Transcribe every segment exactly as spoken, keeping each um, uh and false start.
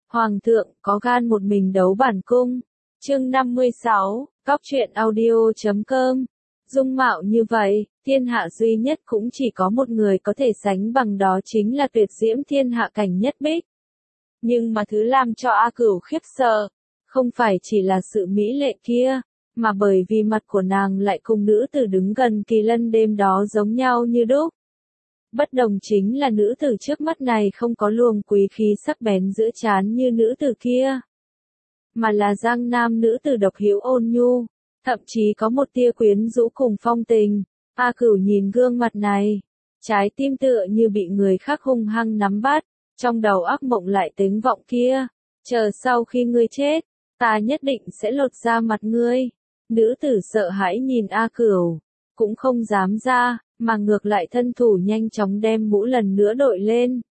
Hoàng thượng có gan một mình đấu bản cung. Chương năm mươi sáu, Cóc truyện audio chấm com. Dung mạo như vậy, thiên hạ duy nhất cũng chỉ có một người có thể sánh bằng, đó chính là tuyệt diễm thiên hạ cảnh Nhất Bích. Nhưng mà thứ làm cho A Cửu khiếp sợ, không phải chỉ là sự mỹ lệ kia, mà bởi vì mặt của nàng lại cùng nữ tử đứng gần Kỳ Lân đêm đó giống nhau như đúc. Bất đồng chính là nữ tử trước mắt này không có luồng quý khí sắc bén giữa trán như nữ tử kia, mà là giang nam nữ tử độc hữu ôn nhu, thậm chí có một tia quyến rũ cùng phong tình. A Cửu nhìn gương mặt này, trái tim tựa như bị người khác hung hăng nắm bắt, trong đầu ác mộng lại tiếng vọng kia, chờ sau khi ngươi chết, ta nhất định sẽ lột ra mặt ngươi. Nữ tử sợ hãi nhìn A Cửu, cũng không dám ra, mà ngược lại thân thủ nhanh chóng đem mũ lần nữa đội lên.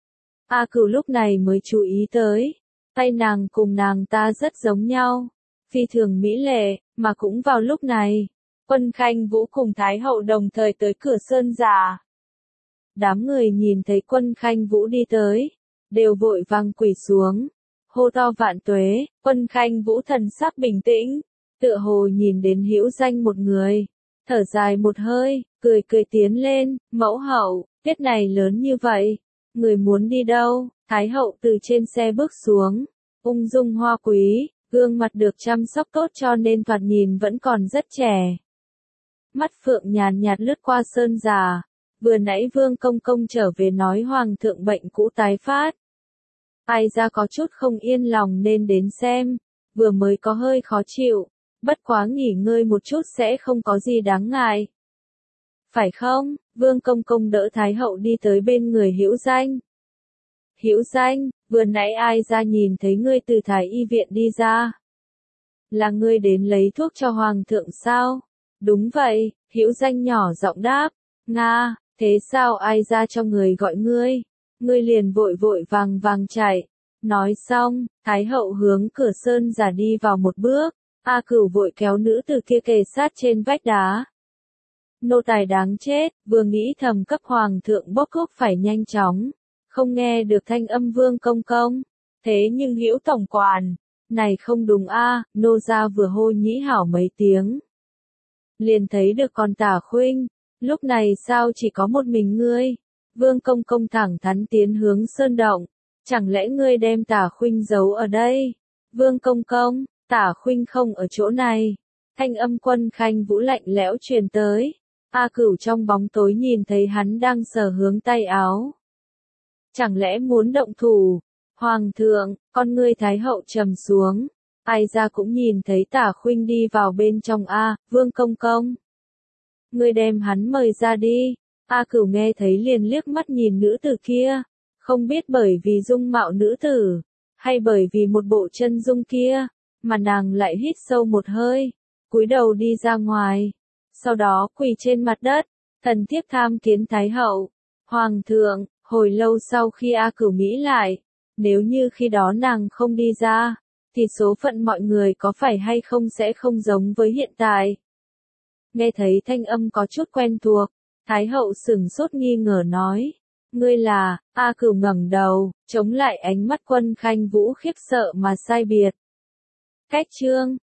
A Cửu lúc này mới chú ý tới, tay nàng cùng nàng ta rất giống nhau, phi thường mỹ lệ, mà cũng vào lúc này, Quân Khanh Vũ cùng Thái hậu đồng thời tới cửa sơn giả. Đám người nhìn thấy Quân Khanh Vũ đi tới, đều vội vàng quỳ xuống, hô to vạn tuế. Quân Khanh Vũ thần sắc bình tĩnh, tựa hồ nhìn đến hữu danh một người, thở dài một hơi, cười cười tiến lên. Mẫu hậu, tiết này lớn như vậy, người muốn đi đâu? Thái hậu từ trên xe bước xuống, ung dung hoa quý, gương mặt được chăm sóc tốt cho nên thoạt nhìn vẫn còn rất trẻ. Mắt phượng nhàn nhạt lướt qua sơn già, vừa nãy Vương Công Công trở về nói hoàng thượng bệnh cũ tái phát. Ai ra có chút không yên lòng nên đến xem, vừa mới có hơi khó chịu, bất quá nghỉ ngơi một chút sẽ không có gì đáng ngại. Phải không? Vương Công Công đỡ Thái hậu đi tới bên người Hữu Danh. Hữu Danh, vừa nãy ai ra nhìn thấy ngươi từ Thái y viện đi ra? Là ngươi đến lấy thuốc cho hoàng thượng sao? Đúng vậy, Hữu Danh nhỏ giọng đáp. Nga, thế sao ai ra cho người gọi ngươi? Ngươi liền vội vội vàng vàng chạy. Nói xong, Thái hậu hướng cửa sơn giả đi vào một bước. A Cửu vội kéo nữ từ kia kề sát trên vách đá. Nô tài đáng chết, vừa nghĩ thầm cấp hoàng thượng bốc thuốc phải nhanh chóng, không nghe được thanh âm Vương Công Công. Thế nhưng Hữu tổng quản, này không đúng a, nô gia vừa hô nhĩ hảo mấy tiếng, liền thấy được con Tả Khuynh, lúc này sao chỉ có một mình ngươi? Vương Công Công thẳng thắn tiến hướng sơn động, chẳng lẽ ngươi đem Tả Khuynh giấu ở đây? Vương Công Công, Tả Khuynh không ở chỗ này. Thanh âm Quân Khanh Vũ lạnh lẽo truyền tới. A Cửu trong bóng tối nhìn thấy hắn đang sờ hướng tay áo. Chẳng lẽ muốn động thủ? Hoàng thượng, con ngươi Thái hậu trầm xuống. Ai ra cũng nhìn thấy Tả Khuynh đi vào bên trong. A, Vương Công Công, ngươi đem hắn mời ra đi. A Cửu nghe thấy liền liếc mắt nhìn nữ tử kia, không biết bởi vì dung mạo nữ tử, hay bởi vì một bộ chân dung kia, mà nàng lại hít sâu một hơi, cúi đầu đi ra ngoài, sau đó quỳ trên mặt đất, thần thiếp tham kiến Thái hậu. Hoàng thượng, hồi lâu sau khi A Cửu nghĩ lại, nếu như khi đó nàng không đi ra, thì số phận mọi người có phải hay không sẽ không giống với hiện tại. Nghe thấy thanh âm có chút quen thuộc, Thái hậu sửng sốt nghi ngờ nói, ngươi là? A Cửu ngẩng đầu, chống lại ánh mắt Quân Khanh Vũ khiếp sợ mà sai biệt. Cách chương